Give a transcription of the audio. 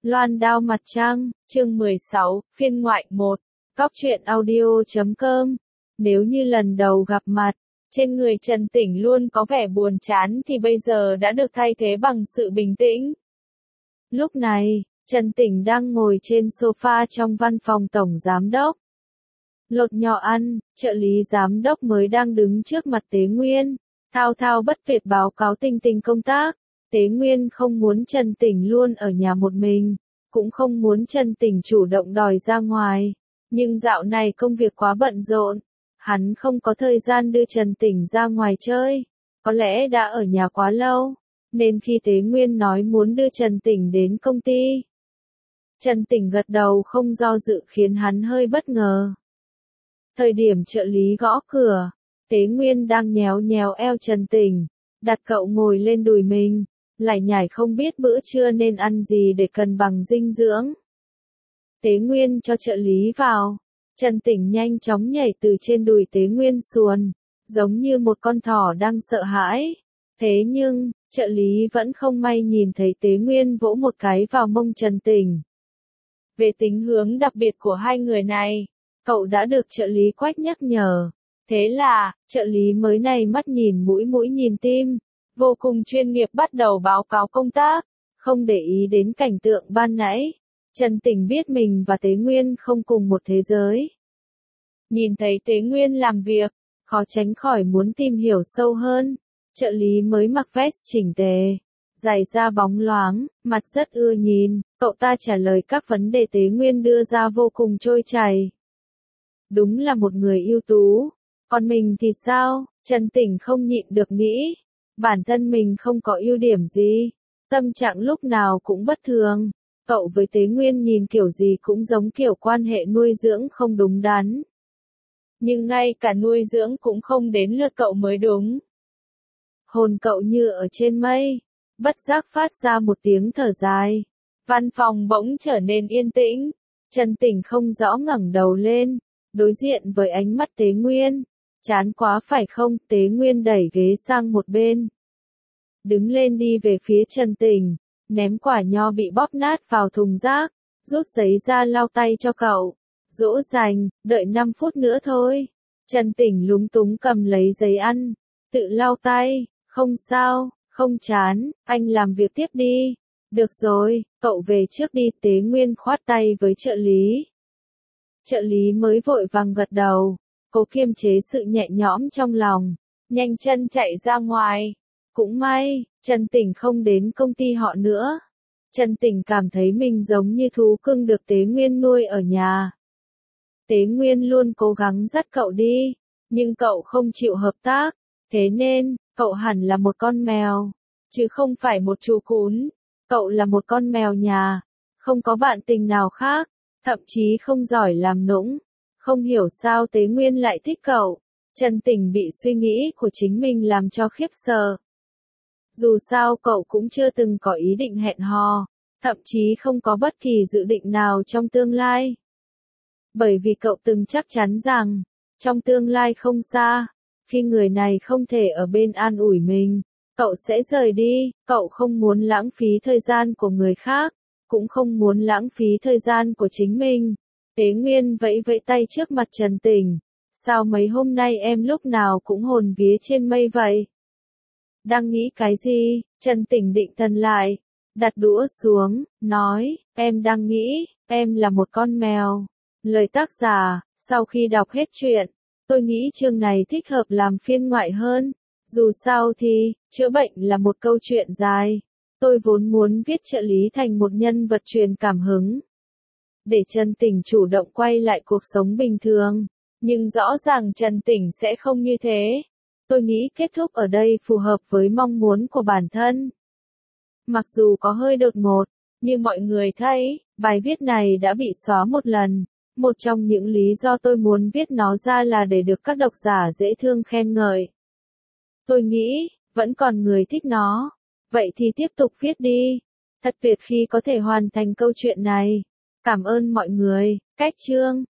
Loan đao mặt trăng, chương 16, phiên ngoại 1, cóc.audio.com. Nếu như lần đầu gặp mặt, trên người Trần Tĩnh luôn có vẻ buồn chán thì bây giờ đã được thay thế bằng sự bình tĩnh. Lúc này, Trần Tĩnh đang ngồi trên sofa trong văn phòng tổng giám đốc. Lột nhỏ ăn, trợ lý giám đốc mới đang đứng trước mặt Tế Nguyên, thao thao bất tuyệt báo cáo tình công tác. Tế Nguyên không muốn Trần Tĩnh luôn ở nhà một mình, cũng không muốn Trần Tĩnh chủ động đòi ra ngoài, nhưng dạo này công việc quá bận rộn, hắn không có thời gian đưa Trần Tĩnh ra ngoài chơi, có lẽ đã ở nhà quá lâu, nên khi Tế Nguyên nói muốn đưa Trần Tĩnh đến công ty, Trần Tĩnh gật đầu không do dự khiến hắn hơi bất ngờ. Thời điểm trợ lý gõ cửa, Tế Nguyên đang nhéo nhéo eo Trần Tĩnh, đặt cậu ngồi lên đùi mình, lải nhải không biết bữa trưa nên ăn gì để cân bằng dinh dưỡng. Tế Nguyên cho trợ lý vào, Trần Tĩnh nhanh chóng nhảy từ trên đùi Tế Nguyên xuồng, giống như một con thỏ đang sợ hãi. Thế nhưng, trợ lý vẫn không may nhìn thấy Tế Nguyên vỗ một cái vào mông Trần Tĩnh. Về tính hướng đặc biệt của hai người này, cậu đã được trợ lý Quách nhắc nhở. Thế là, trợ lý mới này mắt nhìn mũi nhìn tim, vô cùng chuyên nghiệp bắt đầu báo cáo công tác, không để ý đến cảnh tượng ban nãy. Trần Tĩnh biết mình và Tế Nguyên không cùng một thế giới. Nhìn thấy Tế Nguyên làm việc, khó tránh khỏi muốn tìm hiểu sâu hơn. Trợ lý mới mặc vest chỉnh tề, giày da bóng loáng, mặt rất ưa nhìn, cậu ta trả lời các vấn đề Tế Nguyên đưa ra vô cùng trôi chảy. Đúng là một người ưu tú. Còn mình thì sao? Trần Tĩnh không nhịn được nghĩ. Bản thân mình không có ưu điểm gì. Tâm trạng lúc nào cũng bất thường. Cậu với Tế Nguyên nhìn kiểu gì cũng giống kiểu quan hệ nuôi dưỡng không đúng đắn. Nhưng ngay cả nuôi dưỡng cũng không đến lượt cậu mới đúng. Hồn cậu như ở trên mây. Bất giác phát ra một tiếng thở dài. Văn phòng bỗng trở nên yên tĩnh. Trần Tĩnh không rõ ngẩng đầu lên, đối diện với ánh mắt Tế Nguyên. Chán quá phải không? Tế Nguyên đẩy ghế sang một bên. Đứng lên đi về phía Trần Tĩnh, ném quả nho bị bóp nát vào thùng rác, rút giấy ra lau tay cho cậu. Dỗ dành, đợi 5 phút nữa thôi. Trần Tĩnh lúng túng cầm lấy giấy ăn, tự lau tay, không sao, không chán, anh làm việc tiếp đi. Được rồi, cậu về trước đi. Tế Nguyên khoát tay với trợ lý. Trợ lý mới vội vàng gật đầu, cố kiềm chế sự nhẹ nhõm trong lòng, nhanh chân chạy ra ngoài. Cũng may, Trần Tĩnh không đến công ty họ nữa. Trần Tĩnh cảm thấy mình giống như thú cưng được Tế Nguyên nuôi ở nhà. Tế Nguyên luôn cố gắng dắt cậu đi, nhưng cậu không chịu hợp tác, thế nên, cậu hẳn là một con mèo, chứ không phải một chú cún. Cậu là một con mèo nhà, không có bạn tình nào khác, thậm chí không giỏi làm nũng. Không hiểu sao Tế Nguyên lại thích cậu. Trần Tĩnh bị suy nghĩ của chính mình làm cho khiếp sợ. Dù sao cậu cũng chưa từng có ý định hẹn hò, thậm chí không có bất kỳ dự định nào trong tương lai. Bởi vì cậu từng chắc chắn rằng, trong tương lai không xa, khi người này không thể ở bên an ủi mình, cậu sẽ rời đi. Cậu không muốn lãng phí thời gian của người khác, cũng không muốn lãng phí thời gian của chính mình. Tế Nguyên vẫy vẫy tay trước mặt Trần Tĩnh. Sao mấy hôm nay em lúc nào cũng hồn vía trên mây vậy? Đang nghĩ cái gì? Trần Tĩnh định thần lại, đặt đũa xuống, nói, em đang nghĩ, em là một con mèo. Lời tác giả, sau khi đọc hết truyện, tôi nghĩ chương này thích hợp làm phiên ngoại hơn. Dù sao thì, chữa bệnh là một câu chuyện dài. Tôi vốn muốn viết trợ lý thành một nhân vật truyền cảm hứng, để Trần Tĩnh chủ động quay lại cuộc sống bình thường. Nhưng rõ ràng Trần Tĩnh sẽ không như thế. Tôi nghĩ kết thúc ở đây phù hợp với mong muốn của bản thân. Mặc dù có hơi đột ngột, nhưng mọi người thấy, bài viết này đã bị xóa một lần. Một trong những lý do tôi muốn viết nó ra là để được các độc giả dễ thương khen ngợi. Tôi nghĩ, vẫn còn người thích nó. Vậy thì tiếp tục viết đi. Thật tuyệt khi có thể hoàn thành câu chuyện này. Cảm ơn mọi người. Cách chương